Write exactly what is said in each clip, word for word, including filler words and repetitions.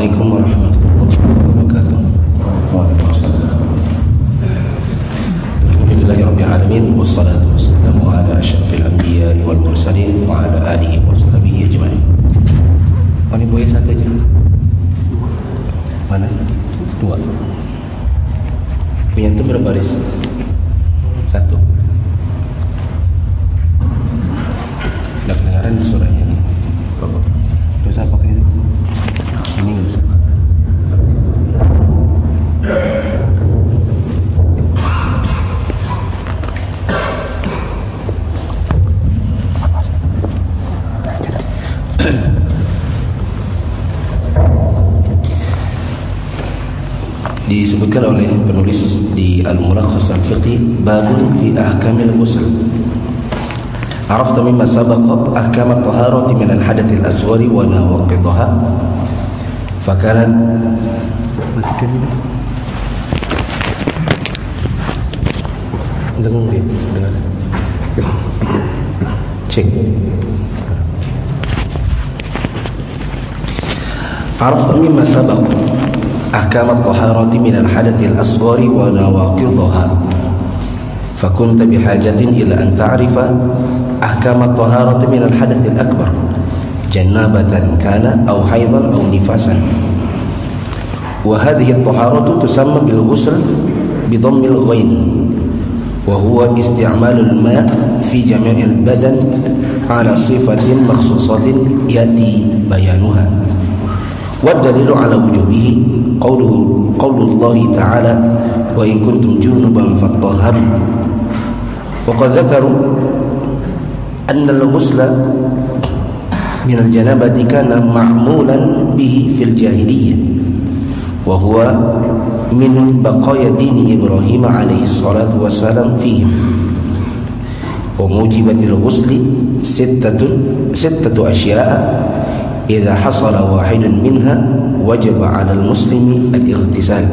Assalamualaikum warahmatullahi wabarakatuh. Waalaikumsalam. Alhamdulillahirabbil alamin wassalatu wassalamu ala asyrafil anbiya'i wal mursalin wa ala alihi wa sahbihi ajma'in. Ini boleh satu aja. Mana? Dua. Punya itu berapa baris? Satu. Tidak kedengaran suaranya. Tidak usah pakai itu. Ini nggak usah. Disebutkan oleh penulis di Al-Mulakhas Al-Fiqhi babun fi ahkamil ghusl. Arafta mimma sabaqa ahkam at-taharati min al-hadath al-asghar wa nawaqidha. Fakaran dengar dia dengar. Cek. Arafta mimma sabaqa أحكام الطهارة من الحدث الأصغر ونواقضها فكنت بحاجة إلى أن تعرف أحكام الطهارة من الحدث الأكبر جنابة كان أو حيضا أو نفاسا وهذه الطهارة تسمى بالغسل بضم الغين وهو استعمال الماء في جميع البدن على صفة مخصوصة يأتي بيانها والدليل على وجوبه قوله قول الله تعالى وإن كنتم جنبا فاطهروا وقد ذكروا أن الغسل من الجنابة كان معمولا به في الجاهلية وهو من بقايا دين إبراهيم عليه الصلاة والسلام فيهم وموجبة الغسل ستة ستة أشياء إذا حصل واحد منها وجب على المسلم الاغتسال.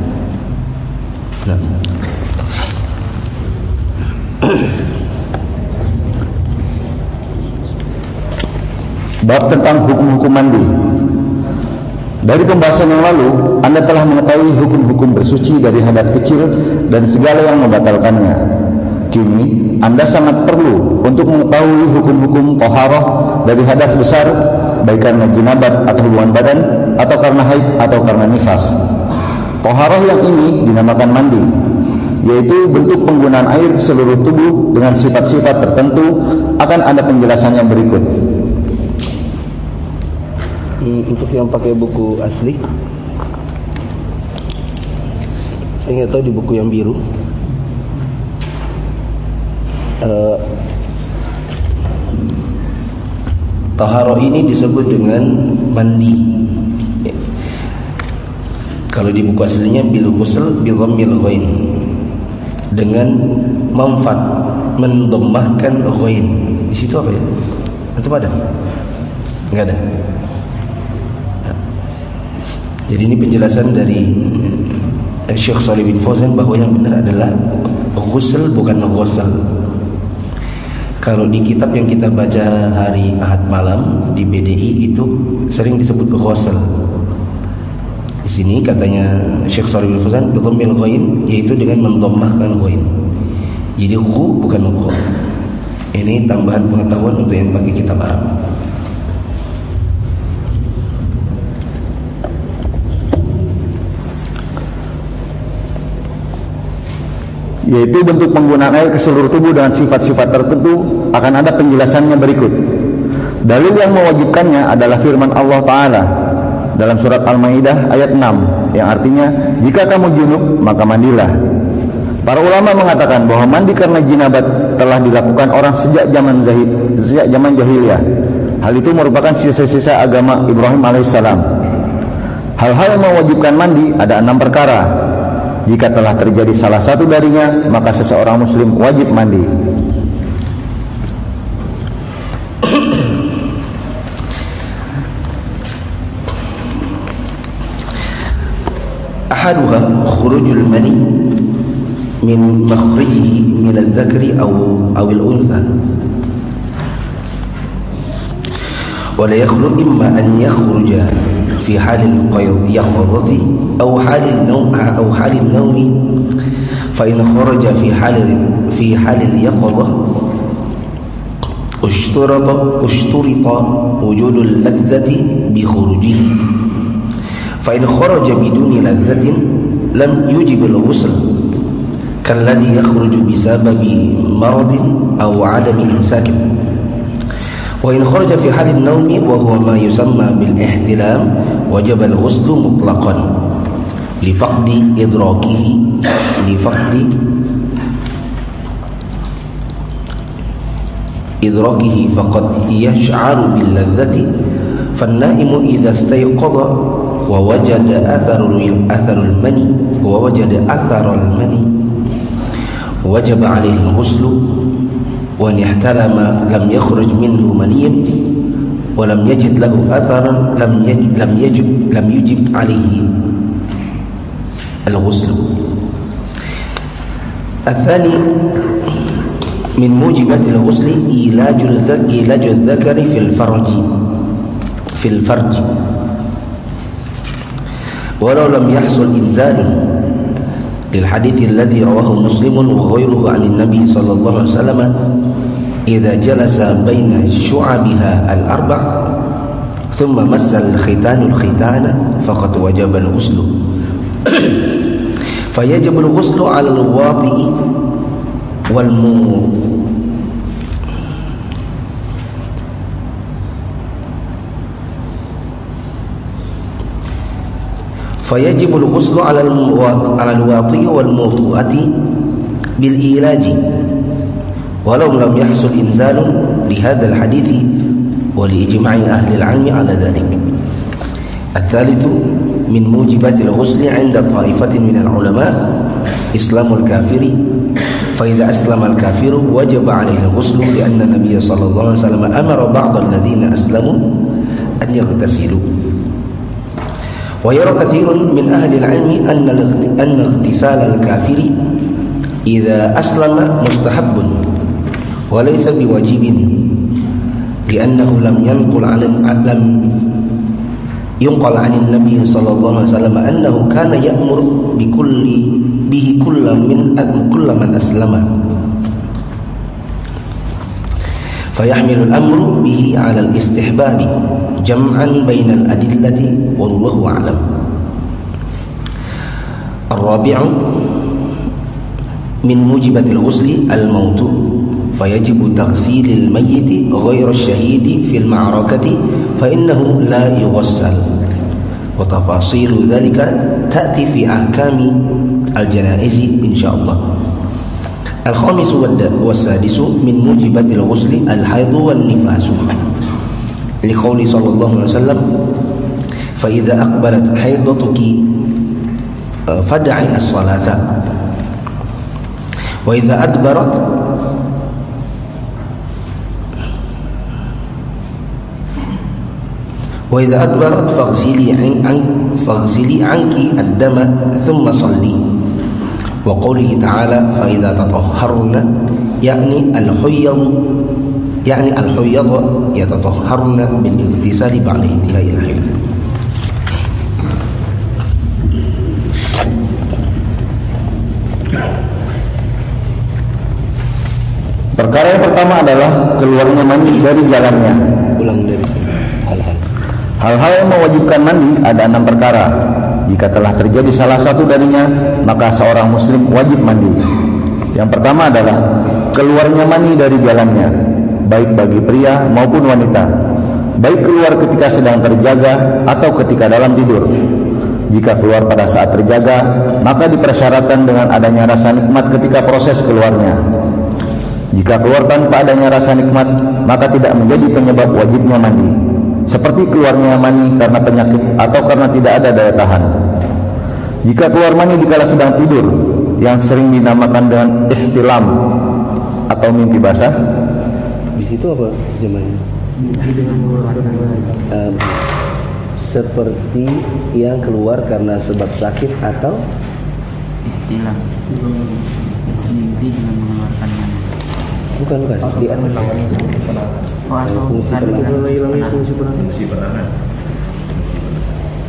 Bab tentang hukum-hukum mandi. Dari pembahasan yang lalu, Anda telah mengetahui hukum-hukum bersuci dari hadas kecil dan segala yang membatalkannya. Kini, Anda sangat perlu untuk mengetahui hukum-hukum taharah dari hadas besar, baik karena jinabat atau hubungan badan, atau karena haid atau karena nifas. Taharah yang ini dinamakan mandi, yaitu bentuk penggunaan air ke seluruh tubuh dengan sifat-sifat tertentu. Akan ada penjelasannya berikut. Hmm, untuk yang pakai buku asli, saya nggak tahu di buku yang biru. Uh, Taharah ini disebut dengan mandi. Kalau di buku aslinya bil ghusl bi dhammil ghain, dengan memfat mendommahkan ghain. Di situ apa ya? Itu ada? Enggak ada. Jadi ini penjelasan dari Syekh Shalih bin Fauzan bahwa yang benar adalah ghusl bukan ghusl. Kalau di kitab yang kita baca hari Ahad malam di B D I itu sering disebut ghusl. Di sini katanya Syekh Shalih bin Fauzan bi dhammil ghain, yaitu dengan mendommahkan ghain. Jadi ghu bukan ghu. Ini tambahan pengetahuan untuk yang pakai kitab Arab. Yaitu bentuk penggunaan air ke seluruh tubuh dengan sifat-sifat tertentu. Akan ada penjelasannya berikut. Dalil yang mewajibkannya adalah firman Allah Ta'ala dalam surat Al-Maidah ayat enam, yang artinya, jika kamu junub maka mandilah. Para ulama mengatakan bahwa mandi karena jinabat telah dilakukan orang sejak zaman zahid, sejak zaman jahiliyah. Hal itu merupakan sisa-sisa agama Ibrahim alaihissalam. Hal-hal yang mewajibkan mandi ada enam perkara. Jika telah terjadi salah satu darinya, maka seseorang muslim wajib mandi. Ahaduha khurujul mani min makhrijihi min al-dhakari aw aw al-untha. Wa la yakhruj imma an yakhruja في حال اليقظة أو حال النوم أو حال النوم فإن خرج في حال في حال اليقظة اشترط اشترط وجود اللذة بخروجه فإن خرج بدون لذة لم يجب الغسل كالذي يخرج بسبب مرض أو عدم إمساك وإن خرج في حال النوم وهو ما يسمى بالاحتلام وجب الغسل مطلقا لفقد إدراكه لفقد إدراكه فقد يشعر باللذة فالنائم إذا استيقظ ووجد أثر أثر المني ووجد أثر المني وجب عليه الغسل وإن احتلم لم يخرج منه مني ولم يجد له أثرا لم يجب لم يجب لم يجب عليه الغسل. الثاني من موجبات الغسل إيلاج إيلاج الذكر في الفرج في الفرج ولو لم يحصل إنزال للحديث الذي رواه مسلم وغيره عن النبي صلى الله عليه وسلم إذا جلس بين شعبها الأربع ثم مس الختان الختان فقد وجب الغسل فيجب الغسل على الواطئ والمو فيجب الغسل على على الواطئ والموطؤة بالإيلاج ولو لم يحصل إنزال لهذا الحديث ولإجماع أهل العلم على ذلك. الثالث من موجبات الغسل عند طائفة من العلماء إسلام الكافر فإذا أسلم الكافر وجب عليه الغسل لأن النبي صلى الله عليه وسلم أمر بعض الذين أسلموا أن يغتسلوا. ويرى كثير من أهل العلم أن أن اغتسال الكافر إذا أسلم مستحب وليس بواجب لأنه لم ينقل عن لم ينقل عن النبي صلى الله عليه وسلم أنه كان يأمر بكل به كل من كل من أسلم فيحمل الأمر به على الاستحباب جمعا بين الأدلة والله أعلم. الرابع من موجبات الغسل الموت فيجب تغسيل الميت غير الشهيد في المعركة فإنه لا يغسل وتفاصيل ذلك تأتي في أحكام الجنائز إن شاء الله. الخامس والسادس من موجبات الغسل الحيض والنفاس لقول صلى الله عليه وسلم فإذا أقبلت حيضتك فدعي الصلاة وإذا أدبرت وإذا أدبرت فاغسلي عن فاغسلي عنك الدم ثم صلي وقوله تعالى فإذا تطهرن يعني الحيض يعني الحيض يتطهرن بالاغتسال بعد انتهاء الحيض. Perkara yang pertama adalah keluarnya mani dari jalannya. Ulang dari hal-hal. Hal-hal yang mewajibkan mandi ada enam perkara. Jika telah terjadi salah satu darinya, maka seorang muslim wajib mandi. Yang pertama adalah keluarnya mani dari jalannya, baik bagi pria maupun wanita, baik keluar ketika sedang terjaga atau ketika dalam tidur. Jika keluar pada saat terjaga, maka dipersyaratkan dengan adanya rasa nikmat ketika proses keluarnya. Jika keluar tanpa adanya rasa nikmat, maka tidak menjadi penyebab wajibnya mandi, seperti keluarnya mani karena penyakit atau karena tidak ada daya tahan. Jika keluar mani dikala sedang tidur, yang sering dinamakan dengan ihtilam atau mimpi basah, di situ apa namanya? Um, seperti yang keluar karena sebab sakit atau ihtilam, mimpi dengan mengeluarkan mani. Bukan bukan. Di atas. Oh, atau fungsi penahan. Fungsi penahan.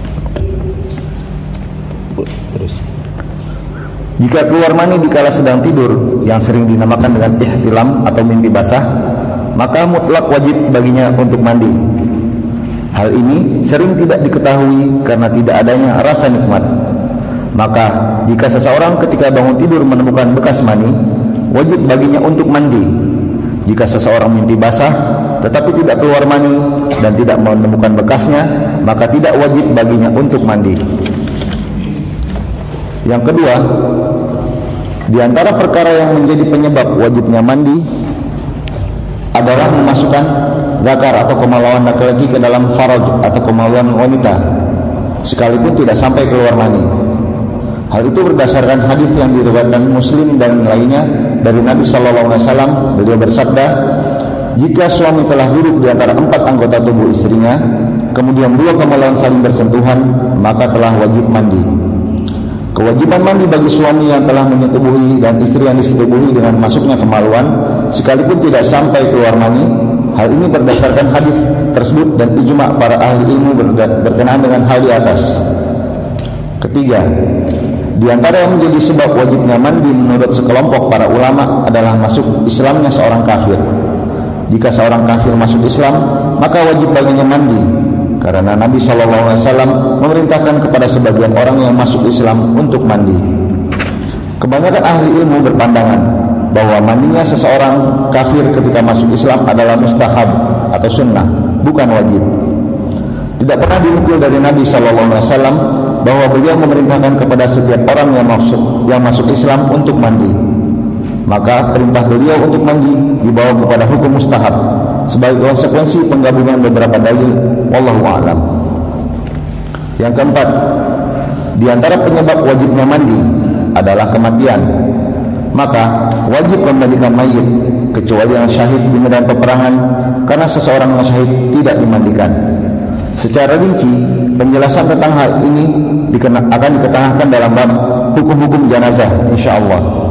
Jika keluar mani dikala sedang tidur, yang sering dinamakan dengan ihtilam atau mimpi basah, maka mutlak wajib baginya untuk mandi. Hal ini sering tidak diketahui karena tidak adanya rasa nikmat. Maka jika seseorang ketika bangun tidur menemukan bekas mani, wajib baginya untuk mandi. Jika seseorang mimpi basah tetapi tidak keluar mani dan tidak menemukan bekasnya, maka tidak wajib baginya untuk mandi. Yang kedua, di antara perkara yang menjadi penyebab wajibnya mandi adalah memasukkan zakar atau kemaluan laki-laki ke dalam faraj atau kemaluan wanita, sekalipun tidak sampai keluar mani. Hal itu berdasarkan hadis yang diriwayatkan Muslim dan lainnya dari Nabi Sallallahu Alaihi Wasallam. Beliau bersabda, jika suami telah duduk di antara empat anggota tubuh istrinya, kemudian dua kemaluan saling bersentuhan, maka telah wajib mandi. Kewajiban mandi bagi suami yang telah menyetubuhi dan istri yang disetubuhi dengan masuknya kemaluan, sekalipun tidak sampai keluar mani. Hal ini berdasarkan hadis tersebut dan ijma' para ahli ilmu berkenaan dengan hal di atas. Ketiga, di antara yang menjadi sebab wajibnya mandi menurut sekelompok para ulama adalah masuk Islamnya seorang kafir. Jika seorang kafir masuk Islam, maka wajib baginya mandi, karena Nabi Shallallahu Alaihi Wasallam memerintahkan kepada sebagian orang yang masuk Islam untuk mandi. Kebanyakan ahli ilmu berpandangan bahwa mandinya seseorang kafir ketika masuk Islam adalah mustahab atau sunnah, bukan wajib. Tidak pernah dinukil dari Nabi Shallallahu Alaihi Wasallam bahwa beliau memerintahkan kepada setiap orang yang masuk yang masuk Islam untuk mandi. Maka perintah beliau untuk mandi dibawa kepada hukum mustahab sebagai konsekuensi penggabungan beberapa dalil. Wallahu a'lam. Yang keempat, di antara penyebab wajibnya mandi adalah kematian. Maka wajib memandikan mayit kecuali yang syahid di medan peperangan, karena seseorang yang syahid tidak dimandikan. Secara rinci, penjelasan tentang hal ini akan diketengahkan dalam bab hukum-hukum jenazah insyaallah.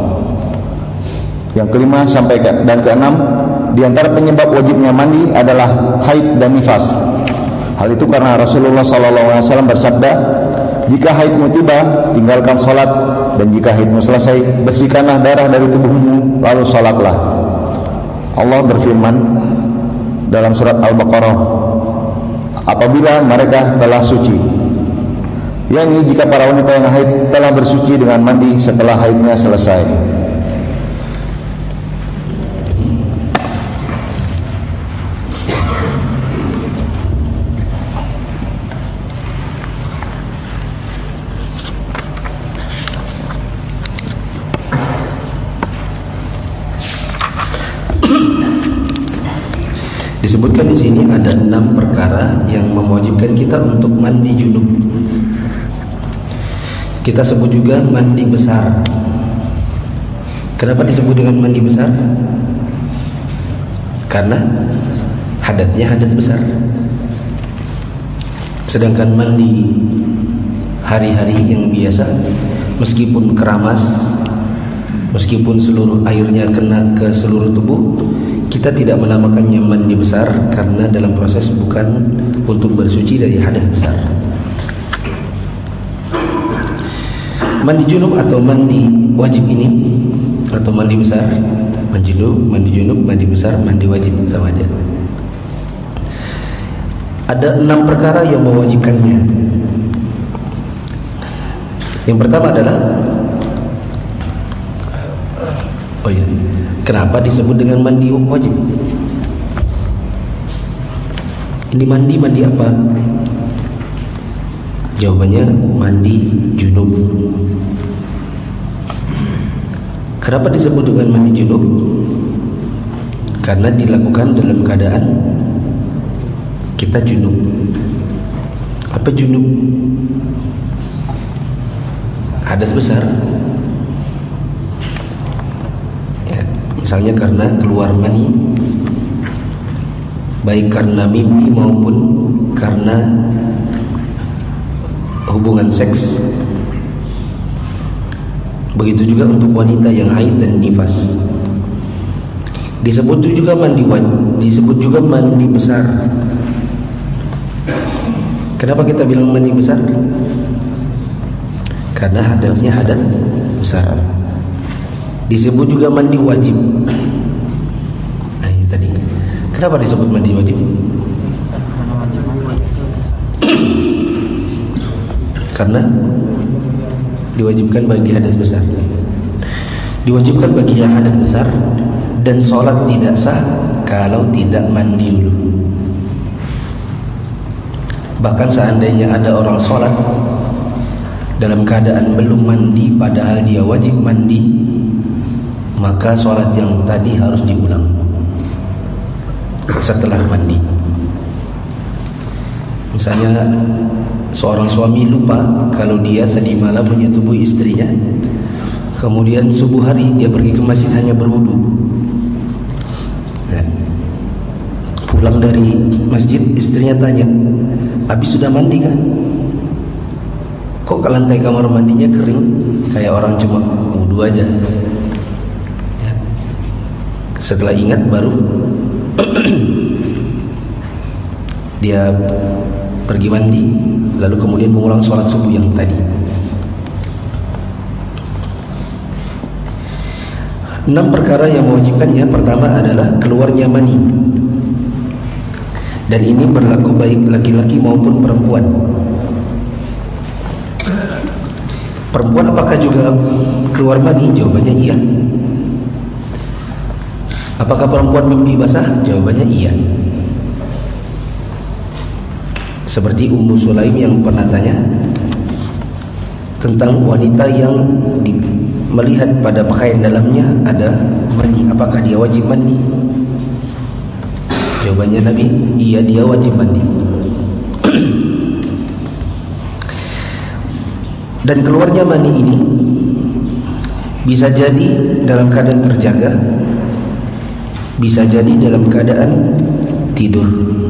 Yang kelima sampai ke, dan keenam, di antara penyebab wajibnya mandi adalah haid dan nifas. Hal itu karena Rasulullah Sallallahu Alaihi Wasallam bersabda, jika haidmu tiba, tinggalkan salat, dan jika haidmu selesai, bersihkanlah darah dari tubuhmu, lalu salatlah. Allah berfirman dalam surat Al-Baqarah, apabila mereka telah suci, yakni jika para wanita yang haid telah bersuci dengan mandi setelah haidnya selesai. Disebutkan di sini ada enam perkara yang mewajibkan kita untuk mandi junub. Kita sebut juga mandi besar. Kenapa disebut dengan mandi besar? Karena hadatnya hadat besar. Sedangkan mandi hari-hari yang biasa, meskipun keramas, meskipun seluruh airnya kena ke seluruh tubuh, kita tidak menamakannya mandi besar karena dalam proses bukan untuk bersuci dari hadas besar. Mandi junub atau mandi wajib ini, atau mandi besar, mandi junub, mandi junub, mandi besar, mandi wajib, sama aja. Ada enam perkara yang mewajibkannya. Yang pertama adalah, oh iya, kenapa disebut dengan mandi wajib? Ini mandi, mandi apa? Jawabannya mandi junub. Kenapa disebut dengan mandi junub? Karena dilakukan dalam keadaan kita junub. Apa junub? Hadas besar. Misalnya karena keluar mani, baik karena mimpi maupun karena hubungan seks. Begitu juga untuk wanita yang haid dan nifas. Disebut juga mandi wajib, disebut juga mandi besar. Kenapa kita bilang mandi besar? Karena hadatnya hadat besar. Disebut juga mandi wajib. Nah ini tadi. Kenapa disebut mandi wajib? Karena diwajibkan bagi hadas besar. Diwajibkan bagi yang hadas besar. Dan sholat tidak sah kalau tidak mandi dulu. Bahkan seandainya ada orang sholat dalam keadaan belum mandi padahal dia wajib mandi, maka sholat yang tadi harus diulang setelah mandi. Misalnya seorang suami lupa kalau dia tadi malam menyetubuhi istrinya, kemudian subuh hari dia pergi ke masjid hanya berwudu. Nah, pulang dari masjid istrinya tanya, habis sudah mandi kan? Kok ke lantai kamar mandinya kering, kayak orang cuma wudu aja. Ya. Setelah ingat baru dia pergi mandi, lalu kemudian mengulang sholat subuh yang tadi. Enam perkara yang mewajibkannya. Pertama adalah keluarnya mani, dan ini berlaku baik laki-laki maupun perempuan. Perempuan apakah juga keluar mani? Jawabannya iya. Apakah perempuan mimpi basah? Jawabannya iya. Seperti Ummu Sulaim yang pernah tanya tentang wanita yang di, melihat pada pakaian dalamnya ada mani, apakah dia wajib mandi? Jawabannya Nabi, iya dia wajib mandi. Dan keluarnya mani ini bisa jadi dalam keadaan terjaga, bisa jadi dalam keadaan tidur.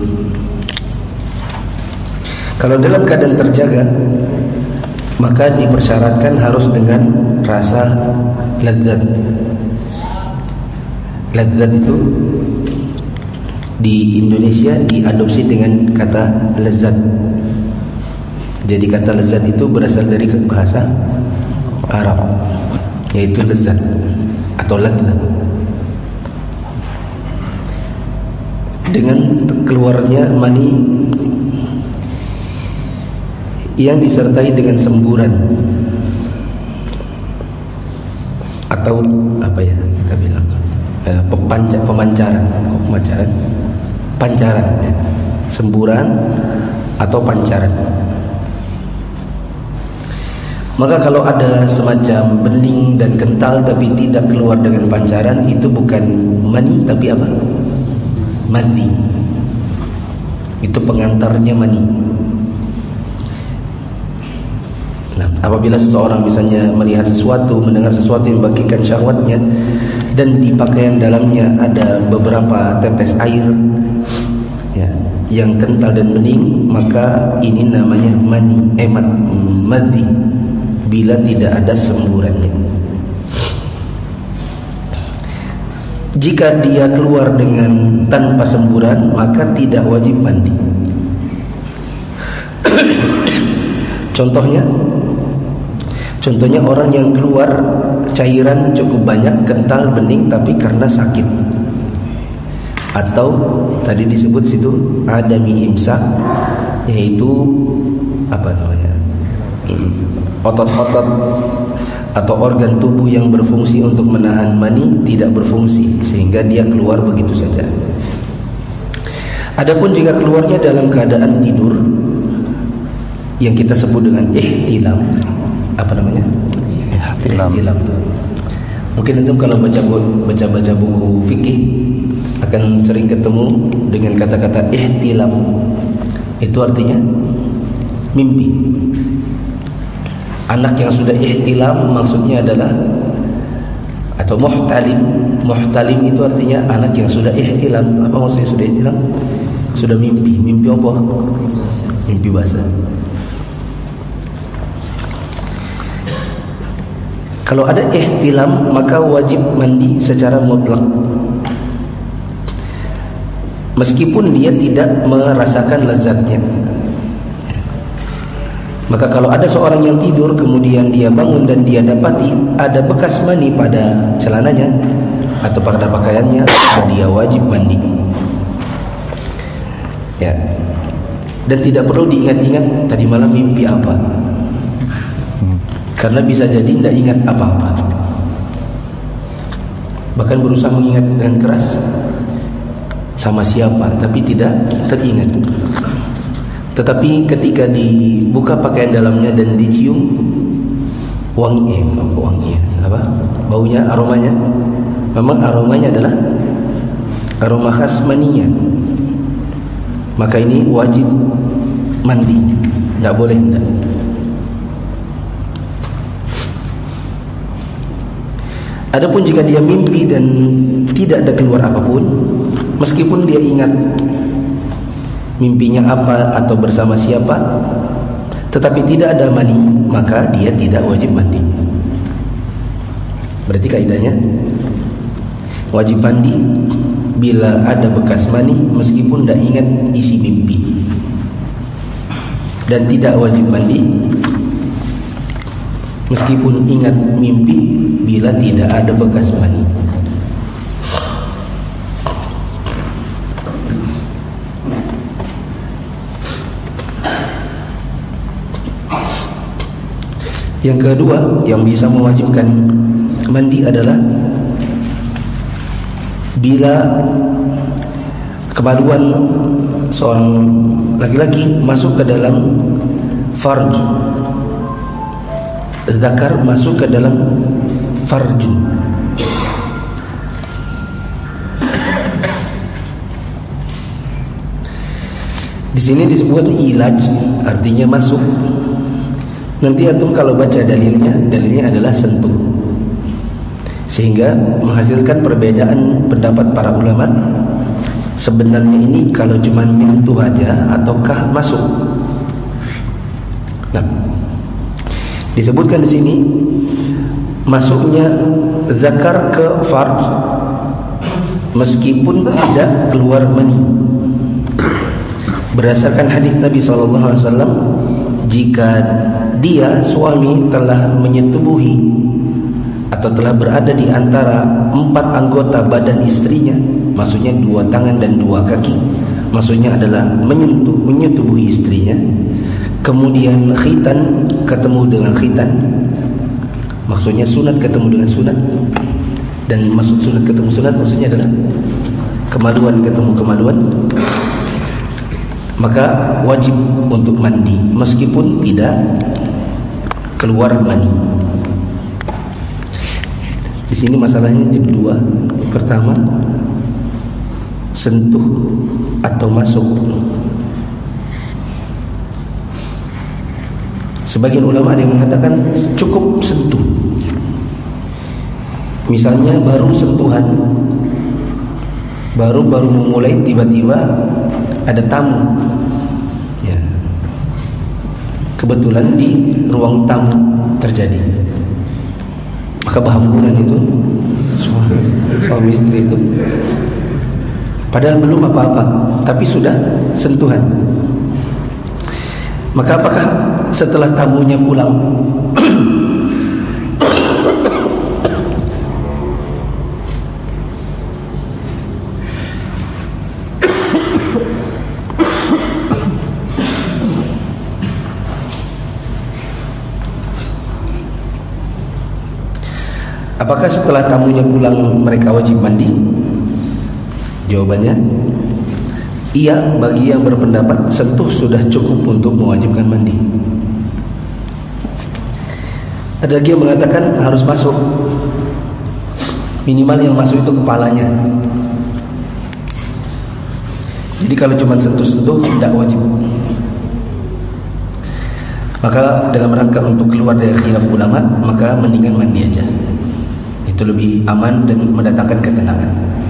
Kalau dalam keadaan terjaga, maka dipersyaratkan harus dengan rasa ladzat. Ladzat itu di Indonesia diadopsi dengan kata lezat. Jadi kata lezat itu berasal dari bahasa Arab, yaitu lezat atau ladzat. Dengan keluarnya mani yang disertai dengan semburan atau apa ya kita bilang eh, pepanca, pemancaran, pemancaran, pancaran, ya. Semburan atau pancaran. Maka kalau ada semacam bening dan kental tapi tidak keluar dengan pancaran, itu bukan mani tapi apa? Madhi. Itu pengantarnya mani. Nah, apabila seseorang misalnya melihat sesuatu, mendengar sesuatu yang membangkitkan syahwatnya, dan di pakaian dalamnya ada beberapa tetes air, ya, yang kental dan bening, maka ini namanya mani, eh, madhi, bila tidak ada semburannya. Jika dia keluar dengan tanpa semburan, maka tidak wajib mandi. Contohnya, contohnya orang yang keluar cairan cukup banyak, kental, bening, tapi karena sakit, atau tadi disebut situ adami imsak, yaitu apa namanya, otot-otot atau organ tubuh yang berfungsi untuk menahan mani tidak berfungsi sehingga dia keluar begitu saja. Adapun jika keluarnya dalam keadaan tidur, yang kita sebut dengan ihtilam, apa namanya? Ihtilam. ihtilam. Mungkin antum kalau baca baca baca buku fikih akan sering ketemu dengan kata-kata ihtilam. Itu artinya mimpi. Anak yang sudah ihtilam maksudnya adalah, atau muhtalim. Muhtalim itu artinya anak yang sudah ihtilam. Apa maksudnya sudah ihtilam? Sudah mimpi. Mimpi apa? Mimpi basah. Kalau ada ihtilam, maka wajib mandi secara mutlak, meskipun dia tidak merasakan lezatnya. Maka kalau ada seorang yang tidur kemudian dia bangun dan dia dapati ada bekas mani pada celananya atau pada pakaiannya, dia wajib mandi. Ya. Dan tidak perlu diingat-ingat tadi malam mimpi apa, karena bisa jadi tidak ingat apa-apa. Bahkan berusaha mengingat dengan keras sama siapa, tapi tidak teringat. Tetapi ketika dibuka pakaian dalamnya dan dicium wangi, eh, apa wangi, apa baunya, aromanya, memang aromanya adalah aroma khas maninya, maka ini wajib mandi, tidak boleh tidak. Adapun jika dia mimpi dan tidak ada keluar apapun, meskipun dia ingat mimpinya apa atau bersama siapa, tetapi tidak ada mani, maka dia tidak wajib mandi. Berarti kaidahnya wajib mandi bila ada bekas mani meskipun tidak ingat isi mimpi, dan tidak wajib mandi meskipun ingat mimpi bila tidak ada bekas mani. Yang kedua yang bisa mewajibkan mandi adalah bila kemaluan seorang laki-laki masuk ke dalam farj, zakar masuk ke dalam farj. Di sini disebut ilaj, artinya masuk. Nanti antum kalau baca dalilnya, dalilnya adalah sentuh, sehingga menghasilkan perbedaan pendapat para ulama. Sebenarnya ini kalau cuma menyentuh aja ataukah masuk. Nah, disebutkan di sini masuknya zakar ke farj meskipun tidak keluar mani, berdasarkan hadis Nabi sallallahu alaihi wasallam, jika dia suami telah menyetubuhi atau telah berada di antara empat anggota badan istrinya, maksudnya dua tangan dan dua kaki, maksudnya adalah menyentuh menyetubuhi istrinya, kemudian khitan ketemu dengan khitan, maksudnya sunat ketemu dengan sunat, dan maksud sunat ketemu sunat maksudnya adalah kemaluan ketemu kemaluan, maka wajib untuk mandi meskipun tidak keluar mani. Di sini masalahnya jadi dua. Pertama, sentuh atau masuk. Sebagian ulama ada yang mengatakan cukup sentuh. Misalnya baru sentuhan, baru baru memulai, tiba-tiba ada tamu, ya, kebetulan di ruang tamu terjadi, maka berhamburan itu suami, suami istri itu, padahal belum apa-apa, tapi sudah sentuhan. Maka apakah setelah tamunya pulang Apakah setelah tamunya pulang mereka wajib mandi? Jawabannya iya, bagi yang berpendapat sentuh sudah cukup untuk mewajibkan mandi. Ada lagi yang mengatakan harus masuk, minimal yang masuk itu kepalanya. Jadi kalau cuma sentuh-sentuh tidak wajib. Maka dalam rangka untuk keluar dari khilaf ulama, maka mendingan mandi aja. Itu lebih aman dan mendatangkan ketenangan.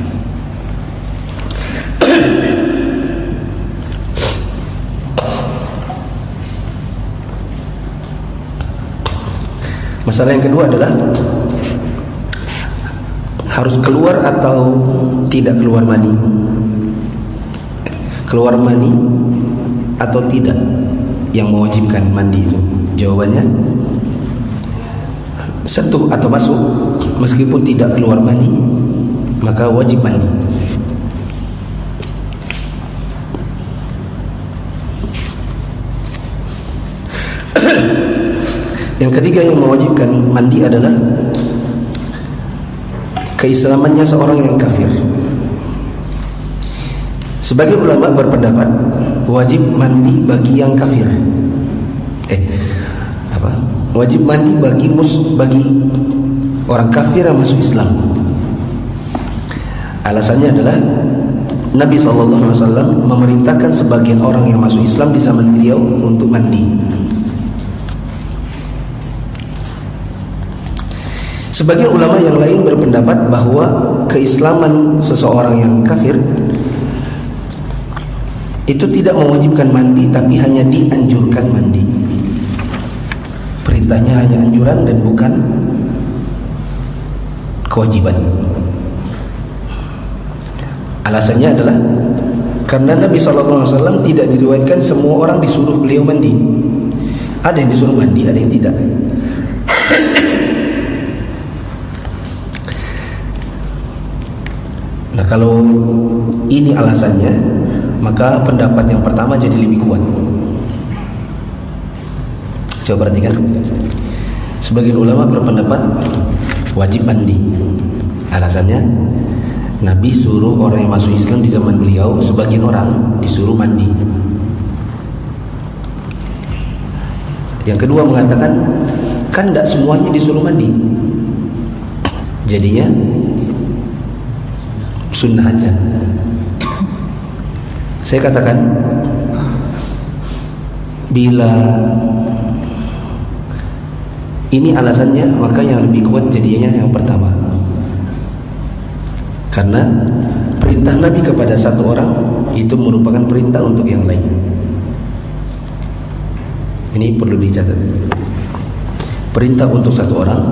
Masalah yang kedua adalah harus keluar atau tidak keluar mani. Keluar mani atau tidak. yang mewajibkan mandi itu? Jawabannya, sentuh atau masuk meskipun tidak keluar mani, maka wajib mandi. Yang ketiga yang mewajibkan mandi adalah keislamannya seorang yang kafir. Sebagian ulama berpendapat wajib mandi bagi yang kafir. Eh, apa? Wajib mandi bagi mus bagi orang kafir yang masuk Islam. Alasannya adalah Nabi shallallahu alaihi wasallam memerintahkan sebagian orang yang masuk Islam di zaman beliau untuk mandi. Sebagian ulama yang lain berpendapat bahwa keislaman seseorang yang kafir itu tidak mewajibkan mandi, tapi hanya dianjurkan mandi. Perintahnya hanya anjuran dan bukan kewajiban. Alasannya adalah karena Nabi shallallahu alaihi wasallam tidak diriwayatkan semua orang disuruh beliau mandi. Ada yang disuruh mandi, ada yang tidak. Nah, kalau ini alasannya, maka pendapat yang pertama jadi lebih kuat. Coba perhatikan. Sebagian ulama berpendapat wajib mandi. Alasannya, Nabi suruh orang yang masuk Islam di zaman beliau, sebagian orang disuruh mandi. Yang kedua mengatakan, kan tidak semuanya disuruh mandi, jadinya sunnah aja. Saya katakan, bila ini alasannya, maka yang lebih kuat jadinya yang pertama. Karena perintah Nabi kepada satu orang itu merupakan perintah untuk yang lain. Ini perlu dicatat. Perintah untuk satu orang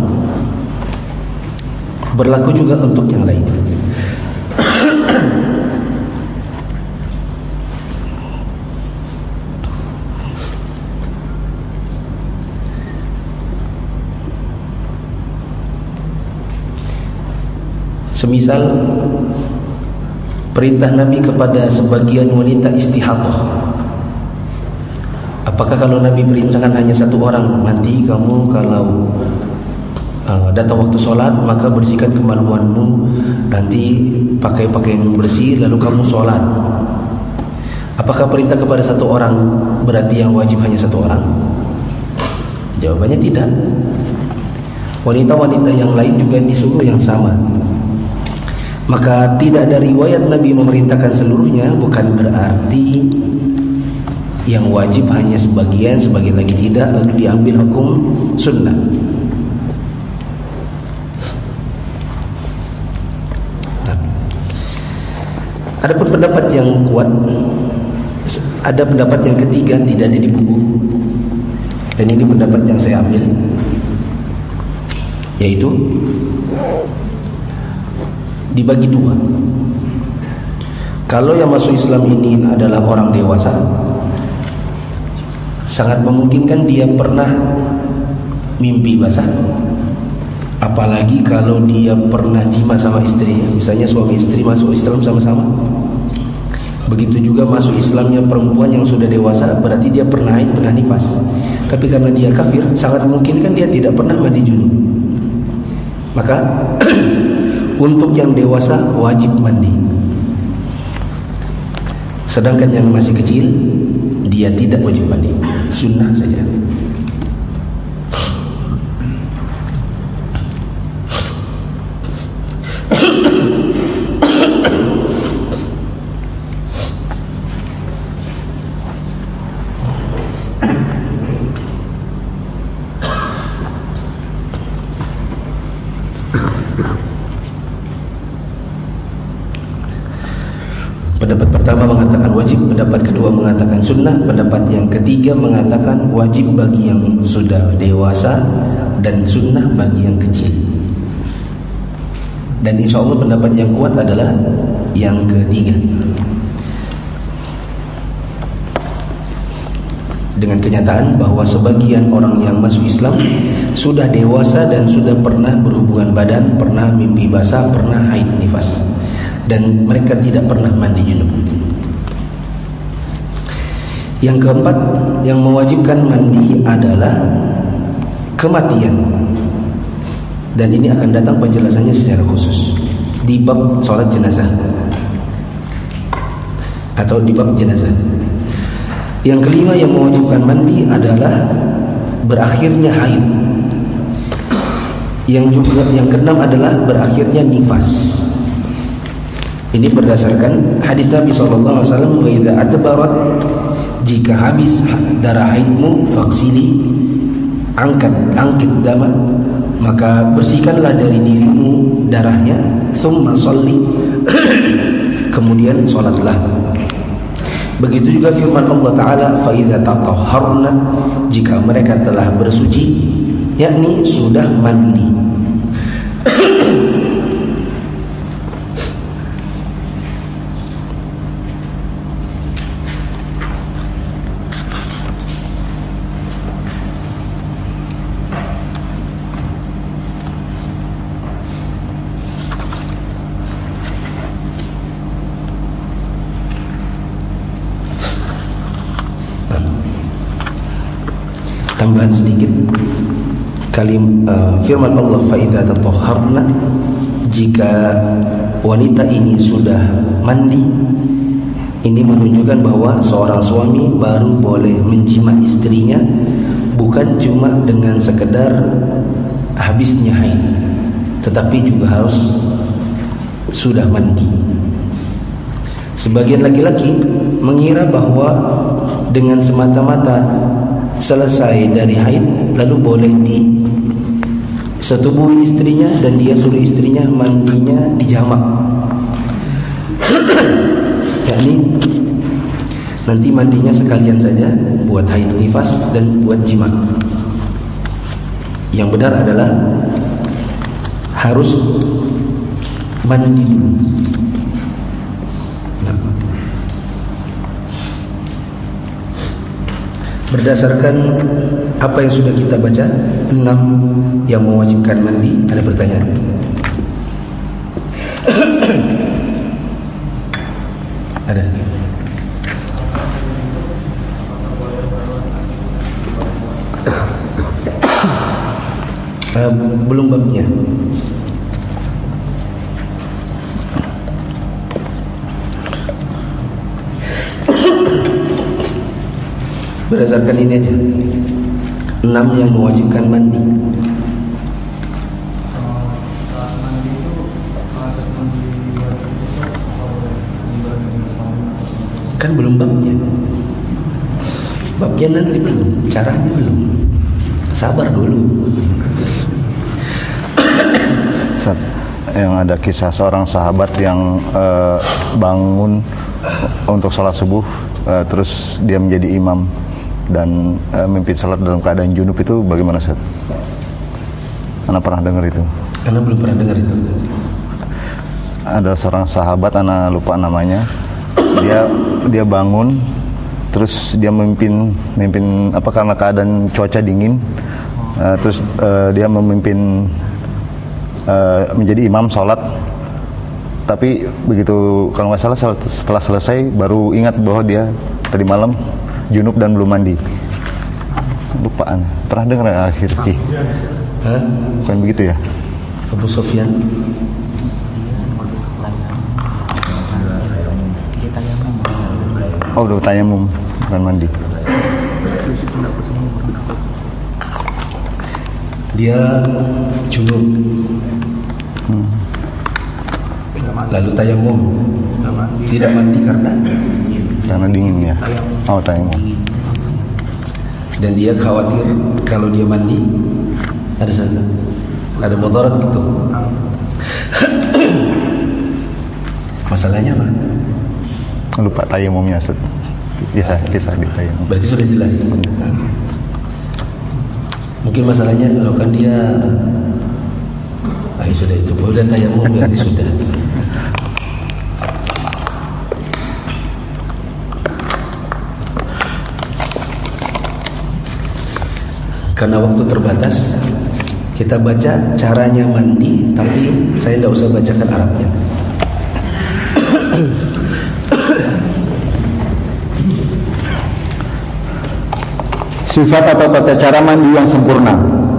berlaku juga untuk yang lain. Semisal perintah Nabi kepada sebagian wanita istihadah. Apakah kalau Nabi perintahkan hanya satu orang, nanti kamu kalau uh, datang waktu sholat maka bersihkan kemaluanmu, nanti pakai pakaian bersih lalu kamu sholat. Apakah perintah kepada satu orang berarti yang wajib hanya satu orang? Jawabannya tidak. Wanita-wanita yang lain juga disuruh yang sama. Maka tidak ada riwayat Nabi memerintahkan seluruhnya, bukan berarti yang wajib hanya sebagian, sebagian lagi tidak, lalu diambil hukum sunnah. Nah, ada pun pendapat yang kuat, ada pendapat yang ketiga tidak ada di buku, dan ini pendapat yang saya ambil, yaitu dibagi dua. Kalau yang masuk Islam ini adalah orang dewasa, sangat memungkinkan dia pernah mimpi basah. Apalagi kalau dia pernah jima sama istrinya. Misalnya suami istri masuk Islam sama-sama. Begitu juga masuk Islamnya perempuan yang sudah dewasa, berarti dia pernah haid, pernah nifas. Tapi karena dia kafir, sangat memungkinkan dia tidak pernah mandi junub. Maka untuk yang dewasa wajib mandi. Sedangkan yang masih kecil, dia tidak wajib mandi, sunnah saja. Pendapat pertama mengatakan wajib, pendapat kedua mengatakan sunnah, pendapat yang ketiga mengatakan wajib bagi yang sudah dewasa dan sunnah bagi yang kecil. Dan insya Allah pendapat yang kuat adalah yang ketiga. dengan kenyataan bahwa sebagian orang yang masuk Islam sudah dewasa dan sudah pernah berhubungan badan, pernah mimpi basah, pernah haid nifas, dan mereka tidak pernah mandi junub. Yang keempat yang mewajibkan mandi adalah kematian, dan ini akan datang penjelasannya secara khusus di bab sholat jenazah atau di bab jenazah. Yang kelima yang mewajibkan mandi adalah berakhirnya haid. Yang juga yang keenam adalah berakhirnya nifas. Ini berdasarkan hadis Nabi sallallahu alaihi wasallam, "Wa idza adbarat," jika habis darah haidmu, faksili, angkat angkit dama, maka bersihkanlah dari dirimu darahnya, tsumma sholli, kemudian salatlah. Begitu juga firman Allah Ta'ala, فَإِذَا تَطَهَّرْنَا, jika mereka telah bersuci, yakni sudah mandi. Tambahan sedikit, kalim uh, firman Allah, فَإِذَا تَطَهَّرْنَا, jika wanita ini sudah mandi, ini menunjukkan bahwa seorang suami baru boleh menjima istrinya, bukan cuma dengan sekedar habisnya haid, tetapi juga harus sudah mandi. Sebagian laki-laki mengira bahwa dengan semata-mata selesai dari haid lalu boleh di setubuhi istrinya dan dia suruh istrinya mandinya di jamak. Yakni nanti mandinya sekalian saja buat haid nifas dan buat jima. Yang benar adalah harus mandi dulu. Berdasarkan apa yang sudah kita baca, enam yang mewajibkan mandi, ada pertanyaan? Ada? uh, belum babnya. Berdasarkan ini aja, enam yang mewajibkan mandi. Kan belum babnya. Babnya nanti belum, caranya belum. Sabar dulu. Ustaz, yang ada kisah seorang sahabat yang uh, bangun untuk sholat subuh, uh, terus dia menjadi imam dan uh, memimpin salat dalam keadaan junub, itu bagaimana, Ustaz? Ana pernah dengar itu. Ana belum pernah dengar itu. Ada seorang sahabat, ana lupa namanya. Dia dia bangun, terus dia memimpin memimpin apa karena keadaan cuaca dingin, uh, terus uh, dia memimpin uh, menjadi imam salat. Tapi begitu kalau nggak salah setelah selesai baru ingat bahwa dia tadi malam junub dan belum mandi. Lupaan. Pernah dengar akhirnya? Hah? Bukan begitu ya? Abu Sufyan. Oh, udah tayamum, bukan mandi. Dia junub. Hmm. Lalu tayamum. Tidak mandi karena karena dingin ya. Oh, tayamum. Dan dia khawatir kalau dia mandi ada salah, ada mudarat gitu. Masalahnya apa? Lupa tayamumnya, Ustaz. Kisah kisah di tayamum. Berarti sudah jelas. Mungkin masalahnya kalau kan dia ah, sudah itu, udah tayamum berarti sudah. Karena waktu terbatas, kita baca caranya mandi, tapi saya tidak usah bacakan Arabnya. Sifat atau tata cara mandi yang sempurna.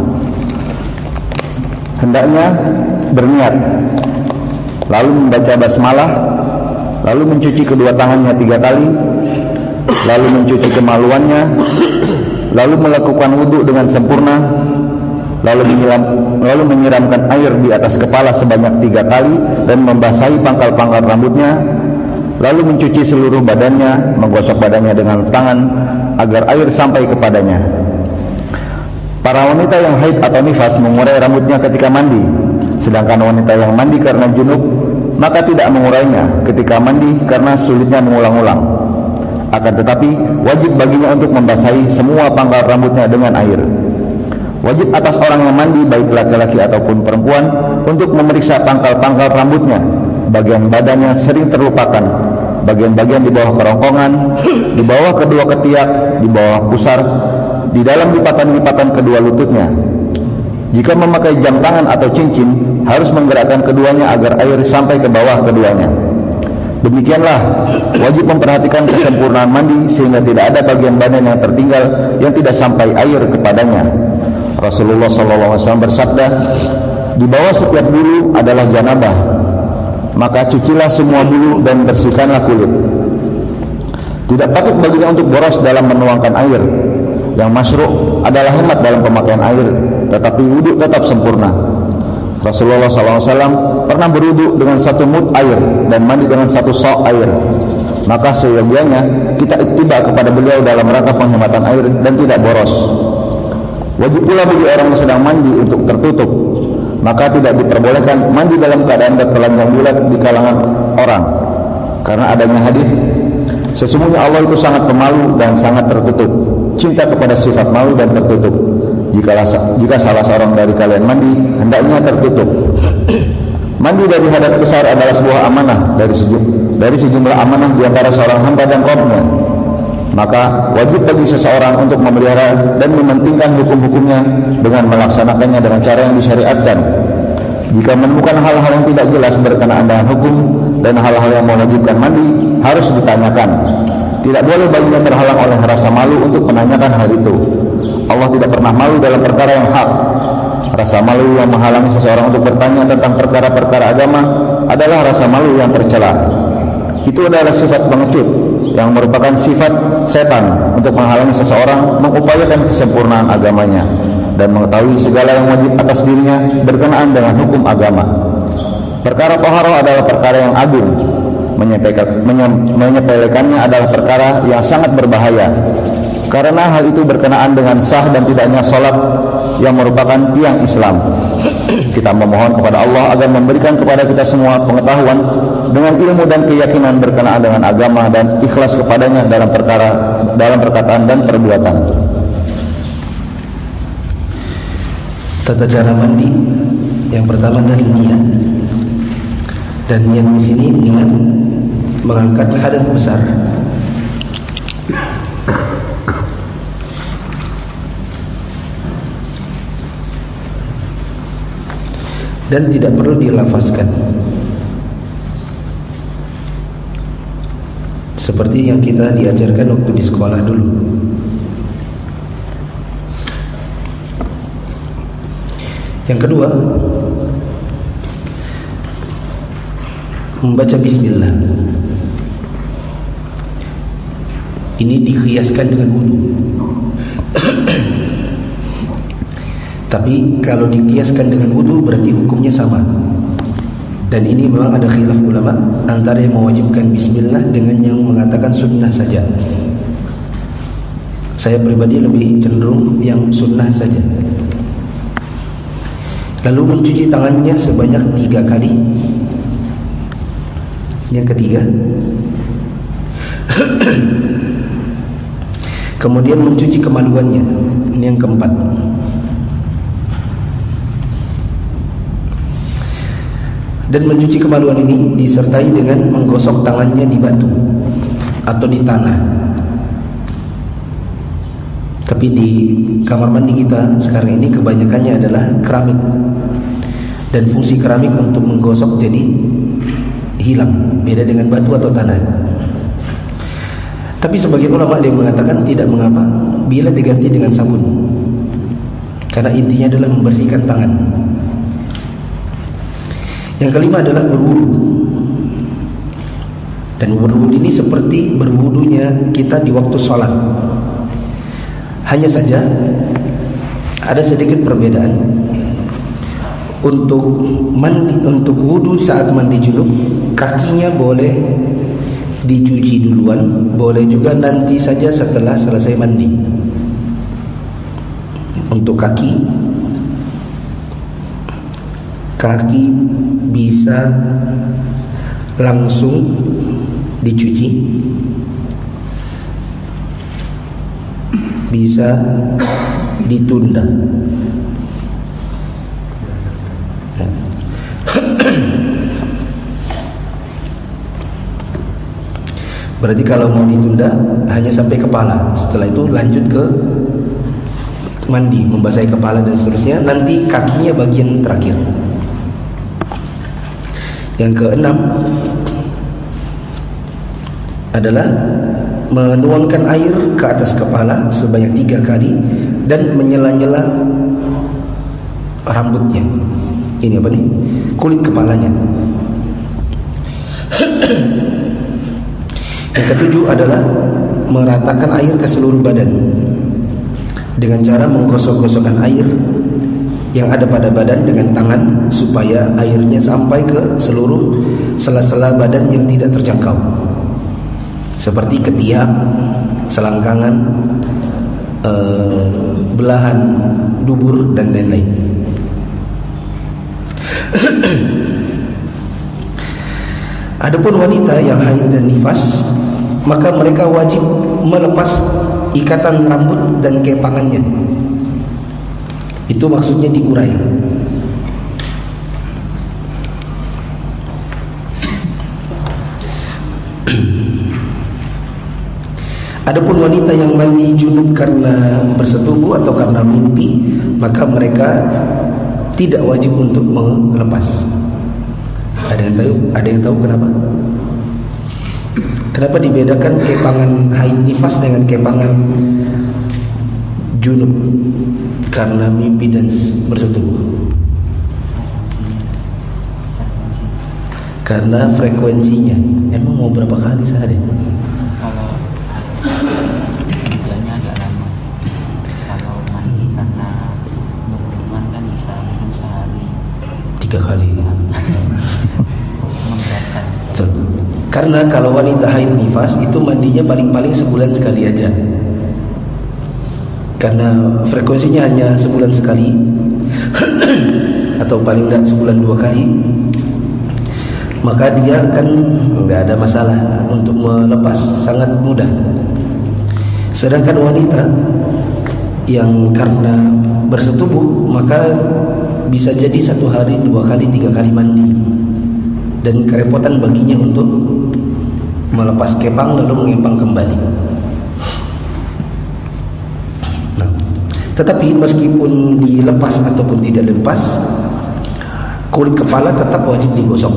Hendaknya berniat, lalu membaca basmalah, lalu mencuci kedua tangannya tiga kali, lalu mencuci kemaluannya, lalu melakukan wudhu dengan sempurna, lalu menyiram, lalu menyiramkan air di atas kepala sebanyak tiga kali dan membasahi pangkal-pangkal rambutnya, lalu mencuci seluruh badannya, menggosok badannya dengan tangan agar air sampai kepadanya. Para wanita yang haid atau nifas mengurai rambutnya ketika mandi, sedangkan wanita yang mandi karena junub maka tidak mengurainya ketika mandi karena sulitnya mengulang-ulang. Akan tetapi wajib baginya untuk membasahi semua pangkal rambutnya dengan air. Wajib atas orang yang mandi, baik laki-laki ataupun perempuan, untuk memeriksa pangkal-pangkal rambutnya. Bagian badannya sering terlupakan, bagian-bagian di bawah kerongkongan, di bawah kedua ketiak, di bawah pusar, di dalam lipatan-lipatan kedua lututnya. Jika memakai jam tangan atau cincin, harus menggerakkan keduanya agar air sampai ke bawah keduanya. Demikianlah wajib memperhatikan kesempurnaan mandi sehingga tidak ada bagian badan yang tertinggal yang tidak sampai air kepadanya. Rasulullah shallallahu alaihi wasallam bersabda, di bawah setiap bulu adalah janabah, maka cucilah semua bulu dan bersihkanlah kulit. Tidak patut baginya untuk boros dalam menuangkan air. Yang masyru' adalah hemat dalam pemakaian air, tetapi wudhu tetap sempurna. Rasulullah shallallahu alaihi wasallam pernah berwudhu dengan satu mud air dan mandi dengan satu sok air. Maka seyogianya kita ittiba kepada beliau dalam rangka penghematan air dan tidak boros. Wajib pula bagi orang yang sedang mandi untuk tertutup, maka tidak diperbolehkan mandi dalam keadaan bertelanjang bulat di kalangan orang, karena adanya hadis, sesungguhnya Allah itu sangat pemalu dan sangat tertutup, cinta kepada sifat malu dan tertutup. Jika, jika salah seorang dari kalian mandi, hendaknya tertutup. Mandi dari hadas besar adalah sebuah amanah dari, seju, dari sejumlah amanah di antara seorang hamba dan kaumnya. Maka wajib bagi seseorang untuk memelihara dan mementingkan hukum-hukumnya dengan melaksanakannya dengan cara yang disyariatkan. Jika menemukan hal-hal yang tidak jelas berkenaan dengan hukum dan hal-hal yang mewajibkan mandi, harus ditanyakan. Tidak boleh baginya terhalang oleh rasa malu untuk menanyakan hal itu. Allah tidak pernah malu dalam perkara yang hak. Rasa malu yang menghalangi seseorang untuk bertanya tentang perkara-perkara agama adalah rasa malu yang tercela. Itu adalah sifat pengecut yang merupakan sifat setan untuk menghalangi seseorang mengupayakan kesempurnaan agamanya dan mengetahui segala yang wajib atas dirinya berkenaan dengan hukum agama. Perkara taharah adalah perkara yang agung. Menyepelekannya adalah perkara yang sangat berbahaya, karena hal itu berkenaan dengan sah dan tidaknya sholat yang merupakan tiang Islam. Kita memohon kepada Allah agar memberikan kepada kita semua pengetahuan dengan ilmu dan keyakinan berkenaan dengan agama dan ikhlas kepadanya dalam perkara dalam perkataan dan perbuatan. Tata cara mandi yang pertama dari niat. Dan niat di sini niat mengangkat hadas besar. Dan tidak perlu dilafazkan, seperti yang kita diajarkan waktu di sekolah dulu. Yang kedua, membaca bismillah. Ini dihiaskan dengan wudu. Tapi kalau dikiaskan dengan wudu berarti hukumnya sama. Dan ini memang ada khilaf ulama antara yang mewajibkan bismillah dengan yang mengatakan sunnah saja. Saya pribadi lebih cenderung yang sunnah saja. Lalu mencuci tangannya sebanyak tiga kali. Yang ketiga, kemudian mencuci kemaluannya. Ini yang keempat. Dan mencuci kemaluan ini disertai dengan menggosok tangannya di batu atau di tanah. Tapi di kamar mandi kita sekarang ini kebanyakannya adalah keramik, dan fungsi keramik untuk menggosok jadi hilang, beda dengan batu atau tanah. Tapi sebagian ulama ada yang mengatakan tidak mengapa bila diganti dengan sabun, karena intinya adalah membersihkan tangan. Yang kelima adalah berwudu. Dan berwudu ini seperti berwudunya kita di waktu sholat. Hanya saja ada sedikit perbedaan. Untuk mandi, untuk wudu saat mandi junub, kakinya boleh dicuci duluan, boleh juga nanti saja setelah selesai mandi. Untuk kaki, kaki bisa langsung dicuci, bisa ditunda. Berarti kalau mau ditunda hanya sampai kepala, setelah itu lanjut ke mandi, membasahi kepala dan seterusnya. Nanti kakinya bagian terakhir. Yang keenam adalah menuangkan air ke atas kepala sebanyak tiga kali dan menyela-nyela rambutnya. Ini apa nih? Kulit kepalanya. Yang ketujuh adalah meratakan air ke seluruh badan dengan cara menggosok-gosokkan air yang ada pada badan dengan tangan supaya airnya sampai ke seluruh sela-sela badan yang tidak terjangkau, seperti ketiak, selangkangan, eh, belahan dubur dan lain-lain. Adapun wanita yang haid dan nifas, maka mereka wajib melepas ikatan rambut dan kepangannya. Itu maksudnya diurai. Adapun wanita yang mandi junub karena bersetubuh atau karena mimpi, maka mereka tidak wajib untuk melepas. Ada yang tahu? Ada yang tahu kenapa? Kenapa dibedakan kepangan haid nifas dengan kepangan junub karena mimpi dan bersetubuh? Karena frekuensinya. Emang mau berapa kali sehari? Kalau tujuannya agak lama. Kalau mandi karena berhubungan kan bisa mungkin sehari tiga kali. memberatkan. Karena kalau wanita haid nifas itu mandinya paling-paling sebulan sekali aja. Karena frekuensinya hanya sebulan sekali atau paling tidak sebulan dua kali, maka dia kan enggak ada masalah untuk melepas, sangat mudah. Sedangkan wanita yang karena bersetubuh, maka bisa jadi satu hari, dua kali, tiga kali mandi, dan kerepotan baginya untuk melepas kepang lalu mengepang kembali. Nah, tetapi meskipun dilepas ataupun tidak dilepas, kulit kepala tetap wajib digosok.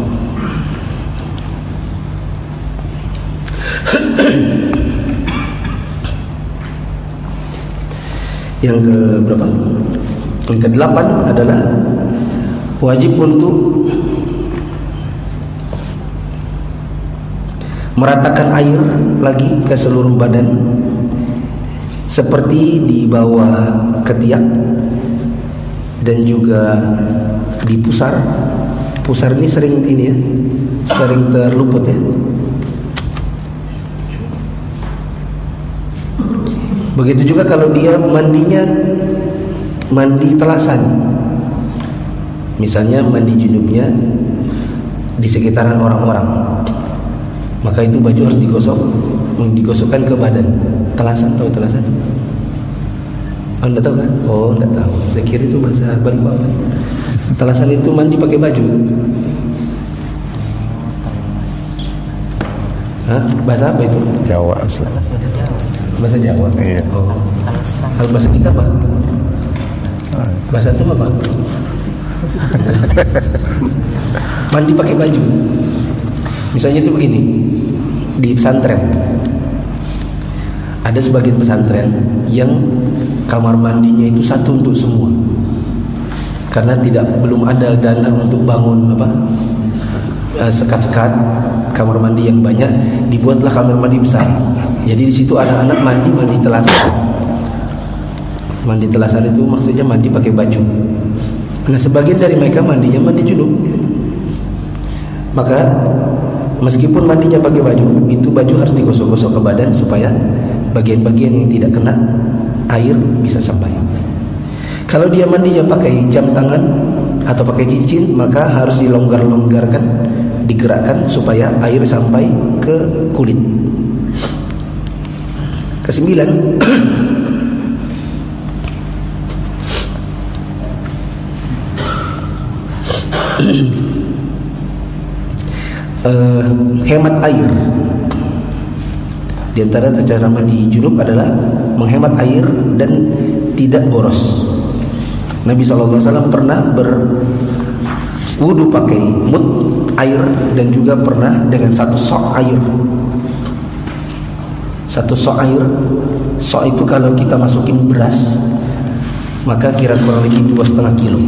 Yang ke berapa? Yang kedelapan adalah wajib untuk meratakan air lagi ke seluruh badan, seperti di bawah ketiak dan juga di pusar. Pusar ini sering ini ya, sering terluput ya. Begitu juga kalau dia mandinya mandi telasan, misalnya mandi junubnya di sekitaran orang-orang, maka itu baju harus digosok, digosokkan ke badan. Telasan, tahu telasan? Anda tahu kan? Oh, enggak tahu. Saya kira itu bahasa Bali-Bali. Telasan itu mandi pakai baju. Hah? Bahasa apa itu? Jawa asli. Bahasa Jawa. Iya. Oh. Alasan. Kalau bahasa kita apa? Bahasa itu apa? Mandi pakai baju. Misalnya itu begini, di pesantren ada sebagian pesantren yang kamar mandinya itu satu untuk semua, karena tidak belum ada dana untuk bangun apa sekat-sekat kamar mandi yang banyak, dibuatlah kamar mandi besar. Jadi di situ anak-anak mandi mandi telasan. Mandi telasan itu maksudnya mandi pakai baju. Nah, sebagian dari mereka mandinya mandi junub. Maka meskipun mandinya pakai baju, itu baju harus digosok-gosok ke badan supaya bagian-bagian yang tidak kena air bisa sampai. Kalau dia mandinya pakai jam tangan atau pakai cincin, maka harus dilonggar-longgarkan, digerakkan supaya air sampai ke kulit. Kesembilan, uh, hemat air. Di antara cara mandi junub adalah menghemat air dan tidak boros. Nabi shallallahu alaihi wasallam pernah berwudu pakai mud air dan juga pernah dengan satu sok air. Satu sok air, sok itu kalau kita masukin beras, maka kira kurang lebih dua setengah kilo.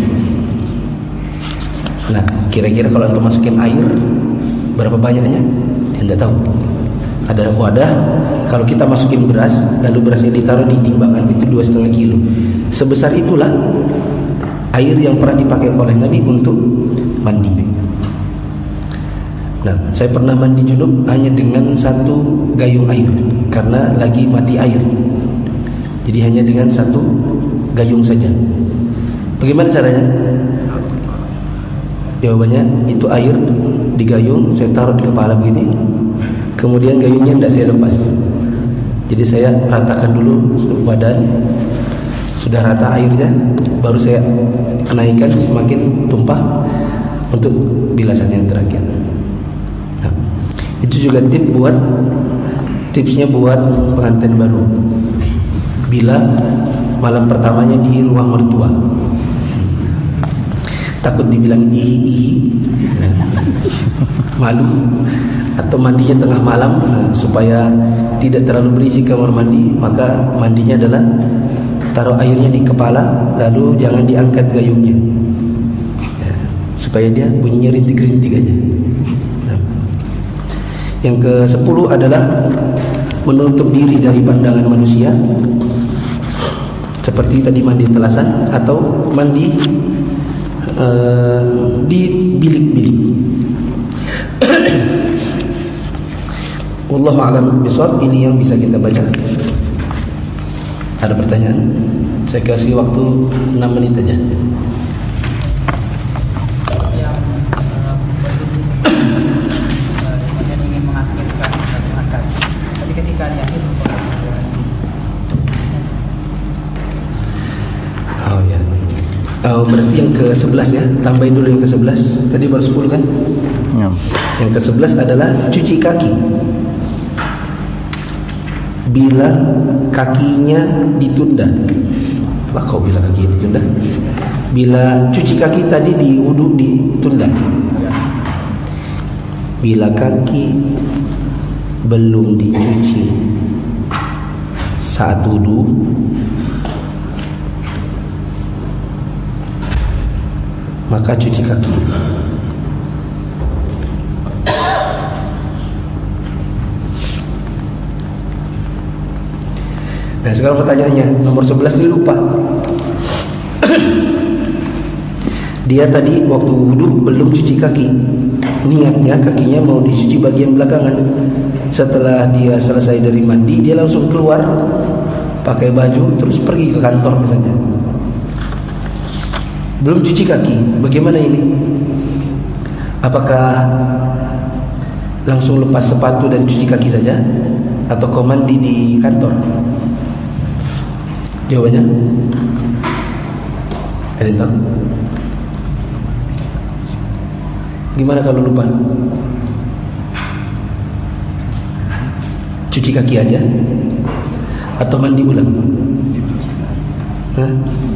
Nah, kira-kira kalau kita masukin air berapa banyaknya? Tidak tahu. Ada wadah, kalau kita masukin beras, lalu berasnya ditaruh di timbangan, itu dua setengah kilo. Sebesar itulah air yang pernah dipakai oleh Nabi untuk mandi. Nah, saya pernah mandi junub hanya dengan satu gayung air karena lagi mati air. Jadi hanya dengan satu gayung saja. Bagaimana caranya? Jawabannya, itu air di gayung saya taruh di kepala begini. Kemudian gayungnya tidak saya lepas. Jadi saya ratakan dulu badan. Sudah rata airnya, baru saya naikkan semakin tumpah untuk bilasan yang terakhir. Nah, itu juga tip buat tipsnya buat pengantin baru. Bila malam pertamanya di rumah mertua, takut dibilang ihi ihi, malu, atau mandinya tengah malam, nah, supaya tidak terlalu berisik kamar mandi, maka mandinya adalah taruh airnya di kepala, lalu jangan diangkat gayungnya, ya, supaya dia bunyinya rintik-rintik aja. Nah, yang ke sepuluh adalah menutup diri dari pandangan manusia, seperti tadi mandi telasan atau mandi uh, di bilik-bilik. Wallahu a'lam bishawab. Ini yang bisa kita baca. Ada pertanyaan? Saya kasih waktu enam menit aja. Yang kemudian ingin mengakhirkan masyarakat, tapi ketika di akhir oh ya. Oh, berarti yang ke sebelas ya. Tambahin dulu yang ke sebelas. Tadi baru sepuluh kan? Ya. Yang ke sebelas adalah cuci kaki. Bila kakinya ditunda. Lah kau bila kakinya ditunda? Bila cuci kaki tadi di wudu ditunda. Bila kaki belum dicuci saat wudu, maka cuci kaki. Nah, sekarang pertanyaannya, nomor sebelas dia lupa. Dia tadi waktu wudu belum cuci kaki. Niatnya kakinya mau dicuci bagian belakangan. Setelah dia selesai dari mandi, dia langsung keluar pakai baju terus pergi ke kantor misalnya. Belum cuci kaki. Bagaimana ini? Apakah langsung lepas sepatu dan cuci kaki saja, atau kau mandi di kantor? Jawabannya, ada yang tahu? Gimana kalau lupa? Cuci kaki aja, atau mandi ulang? Hah?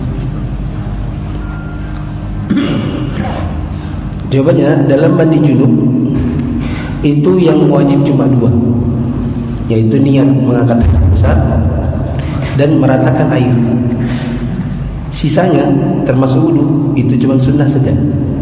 Jawabannya, dalam mandi junub itu yang wajib cuma dua, yaitu niat mengangkat hadas besar dan meratakan air. Sisanya termasuk wudu itu cuma sunnah saja.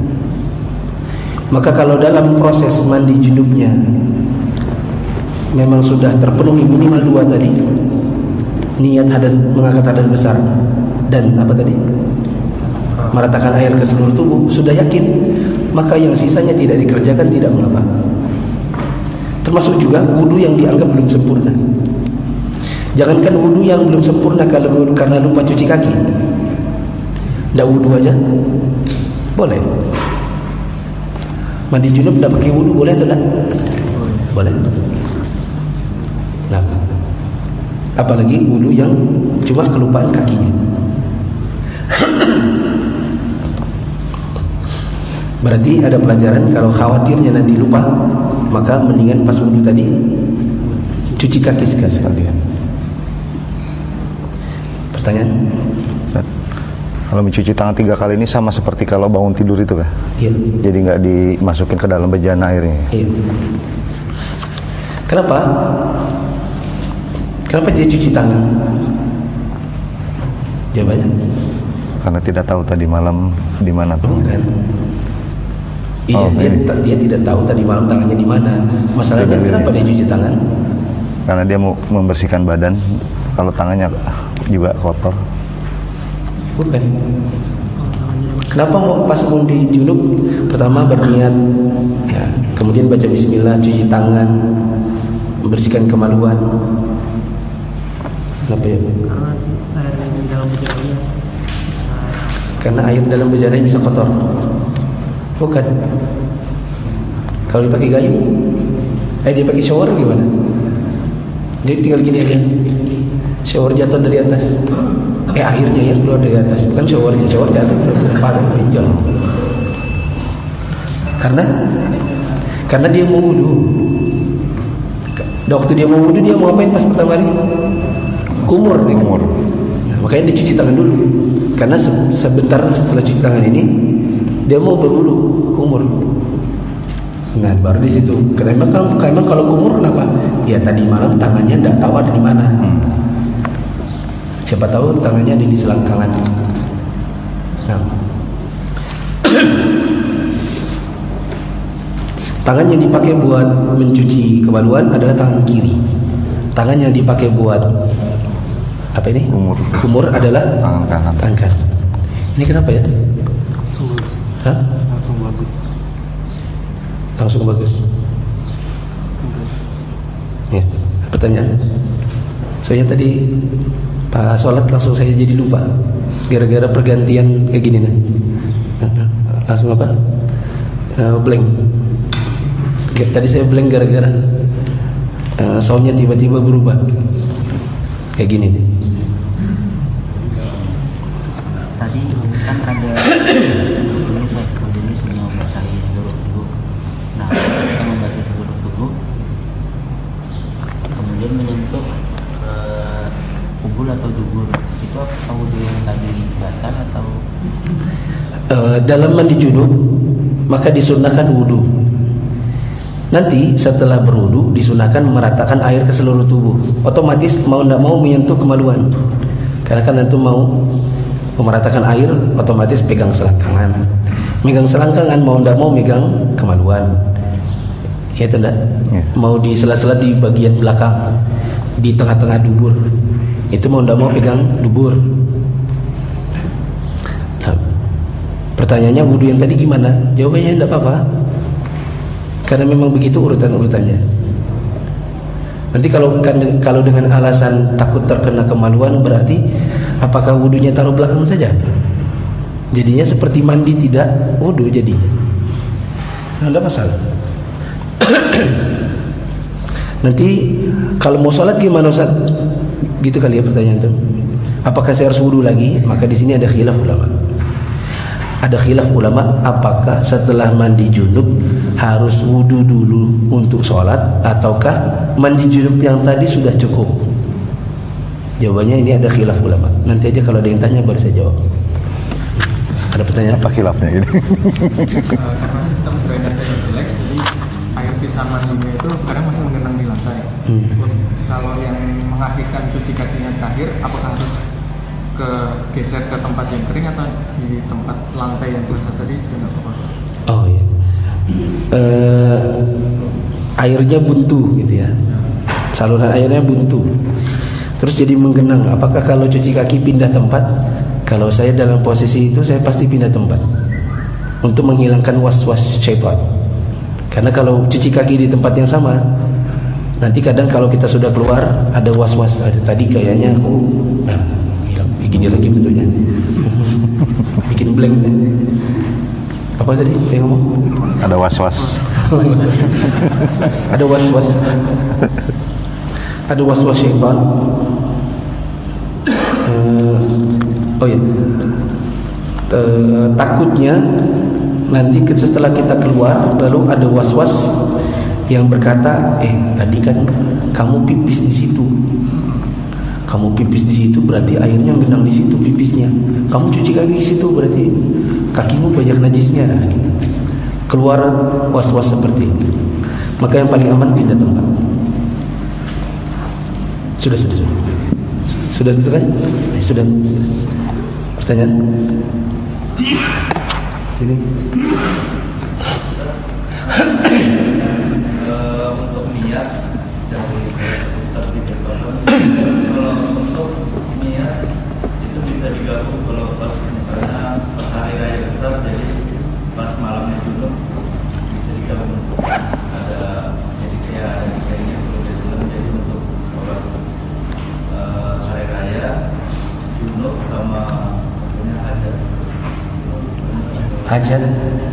Maka kalau dalam proses mandi junubnya memang sudah terpenuhi minimal dua tadi, niat hadas, mengangkat hadas besar dan apa tadi, meratakan air ke seluruh tubuh, sudah yakin, maka yang sisanya tidak dikerjakan tidak mengapa. Termasuk juga wudu yang dianggap belum sempurna. Jangankan wudu yang belum sempurna kalau karena lupa cuci kaki, ndak wudu aja boleh. Mandi junub ndak pakai wudu boleh atau tidak? Boleh. Nah, apalagi wudu yang cuma kelupaan kakinya. Berarti ada pelajaran, kalau khawatirnya nanti lupa, maka mendingan pas wudu tadi cuci kaki sekalian. Pertanyaan? Kalau mencuci tangan tiga kali ini sama seperti kalau bangun tidur itu kah? Iya. Jadi nggak dimasukin ke dalam bejana airnya? Iya. Kenapa? Kenapa dia cuci tangan? Jawabannya? Karena tidak tahu tadi malam di mana tuh. Bukan. Iya, oh, dia, dia tidak tahu tadi malam tangannya di mana. Masalahnya Jadi, kenapa dia cuci tangan? Karena dia mau membersihkan badan. Kalau tangannya juga kotor. Bukan. Kenapa mau pas mandi junub pertama berniat, ya, kemudian baca bismillah, cuci tangan, membersihkan kemaluan. Kenapa ya? Karena air dalam bejana bisa kotor. Bukan. Kalau dipakai gayung, eh dia pakai shower gimana? Dia tinggal gini aja. Shower jatuh dari atas. Eh airnya yang keluar dari atas, bukan showernya, shower jatuh pada benjol. Karena karena dia mau wudu. Waktu dia mau wudu, dia mau ngapain pas pertama kali? Kumur, nih. Kumur. Nah, makanya dia cuci tangan dulu. Karena se- sebentar setelah cuci tangan ini, dia mau berwudu, kumur. Nah, baru di situ. Karena kalau emang kalau kumur kenapa? Ya tadi malam tangannya tidak tahu ada di mana. Hmm. Siapa tahu tangannya ada di selangkangan. Nah. Tangan yang dipakai buat mencuci kemaluan adalah tangan kiri. Tangan yang dipakai buat apa ini? Kumur. Kumur adalah Tangan kanan. Tangan kanan. Ini kenapa ya? Langsung bagus. Hah? Langsung bagus. Langsung bagus. Ya, pertanyaan. Soalnya tadi pas sholat langsung saya jadi lupa, gara-gara pergantian kayak gini nih. Langsung apa? Uh, blank. Tadi saya blank gara-gara uh, soundnya tiba-tiba berubah. Kayak gini nih. Tadi kan ada ini saya ini semua membasahi seluruh tubuh. Nah, kita membasahi seluruh tubuh, kemudian menyentuh uh, kubul atau dubur, itu apa wudu yang tadi batal atau? Uh, dalam mandi junub maka disunahkan wudu. Nanti setelah berwudu disunahkan meratakan air ke seluruh tubuh. Otomatis mau tidak mau menyentuh kemaluan. Karena kan itu mau meratakan air, otomatis pegang selangkangan. Megang selangkangan mau tidak mau megang kemaluan. Ya tidak. Ya. Mau di sela-sela di bagian belakang, di tengah-tengah dubur. Itu mau tidak mau pegang dubur. Nah, pertanyaannya wudu yang tadi gimana? Jawabannya tidak apa-apa. Karena memang begitu urutan-urutannya. Nanti kalau kalau dengan alasan takut terkena kemaluan, berarti apakah wudunya taruh belakang saja? Jadinya seperti mandi tidak wudu jadinya. Nah, tidak masalah. Nanti kalau mau sholat gimana Ustaz? Gitu kali ya pertanyaan itu. Apakah saya harus wudu lagi? Maka di sini ada khilaf ulama. Ada khilaf ulama apakah setelah mandi junub harus wudu dulu untuk sholat, ataukah mandi junub yang tadi sudah cukup. Jawabannya ini ada khilaf ulama. Nanti aja kalau ada yang tanya baru saya jawab. Ada pertanyaan? Apa khilafnya ini? Uh, karena sistem drainase jelek, jadi air sisa mandinya itu kadang masih menggenang di lantai. Hmm. Kalau yang mengakhirkan cuci kakinya terakhir, apakah harus ke geser ke tempat yang kering atau di tempat lantai yang basah tadi juga nggak apa-apa? Oh iya. Uh, airnya buntu gitu ya. Saluran airnya buntu. Terus jadi menggenang. Apakah kalau cuci kaki pindah tempat? Kalau saya dalam posisi itu saya pasti pindah tempat untuk menghilangkan was-was syaitan. Karena kalau cuci kaki di tempat yang sama, nanti kadang kalau kita sudah keluar ada was-was, ada tadi kayaknya aku nah, hilang, gini lagi bentuknya, bikin blank. Apa tadi saya ngomong? Ada was-was. Ada was-was. Ada was-was syaitan. Uh, oh ya, uh, takutnya nanti setelah kita keluar lalu ada was-was yang berkata, eh tadi kan kamu pipis di situ, kamu pipis di situ berarti airnya genang di situ pipisnya, kamu cuci kaki di situ berarti kakimu banyak najisnya, gitu. Keluar was-was seperti itu. Maka yang paling aman pindah tempat. Sudah sudah sudah. Sudah betul kan? Eh, sudah. Pertanyaan? Sini. Uh, untuk niat dari tertib kalau untuk niat itu bisa digabung kalau pas misalnya pas hari raya besar jadi pas malamnya dulu bisa digabung ada jadi kayak kayaknya kalau jadi untuk sholat uh, hari raya junub sama punya hajat hajat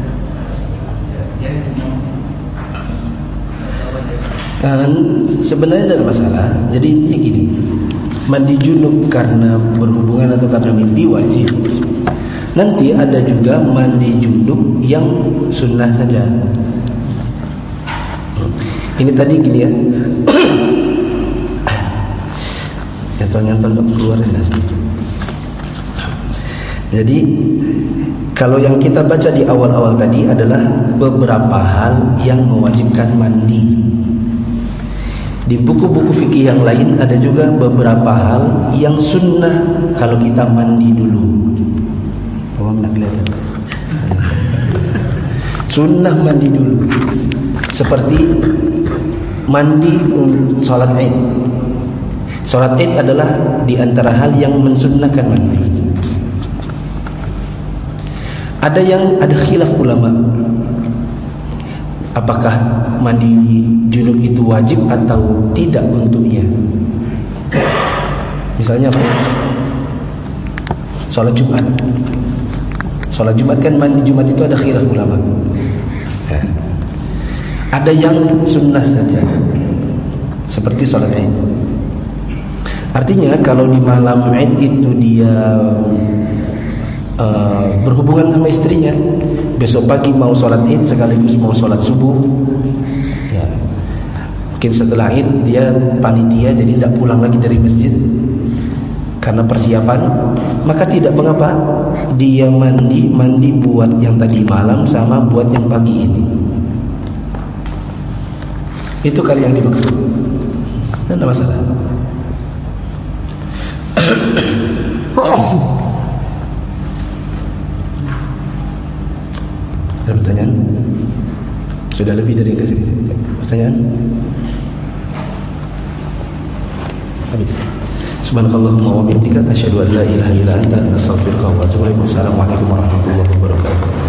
kan sebenarnya tidak ada masalah. Jadi intinya gini, mandi junub karena berhubungan atau karena mimpi wajib. Nanti ada juga mandi junub yang sunnah saja. Ini tadi gini ya. Nyantol-nyantol untuk keluar ya. Jadi kalau yang kita baca di awal-awal tadi adalah beberapa hal yang mewajibkan mandi. Di buku-buku fikih yang lain ada juga beberapa hal yang sunnah kalau kita mandi dulu. Oh, nak kelihatan. Sunnah mandi dulu. Seperti mandi untuk salat Id. Salat Id adalah di antara hal yang mensunnahkan mandi. Ada yang ada khilaf ulama. Apakah mandi junub itu wajib atau tidak untuknya? Misalnya apa? Salat Jumat. Salat Jumat kan mandi Jumat itu ada khilaf ulama. Ada yang sunnah saja, seperti salat Id. Artinya kalau di malam Id itu dia Uh, berhubungan sama istrinya, besok pagi mau sholat Id sekaligus mau sholat subuh ya. Mungkin setelah Id dia panitia jadi tidak pulang lagi dari masjid karena persiapan, maka tidak mengapa dia mandi mandi buat yang tadi malam sama buat yang pagi ini. Itu kali yang dimaksud, tidak ada masalah. Ada pertanyaan? Sudah lebih dari yang kesini. Pertanyaan? Habis. Subhanakallahumma wa bihamdika asyhadu an la ilaha illa anta astaghfiruka wa atubu ilaik. Wassalamualaikum warahmatullahi wabarakatuh.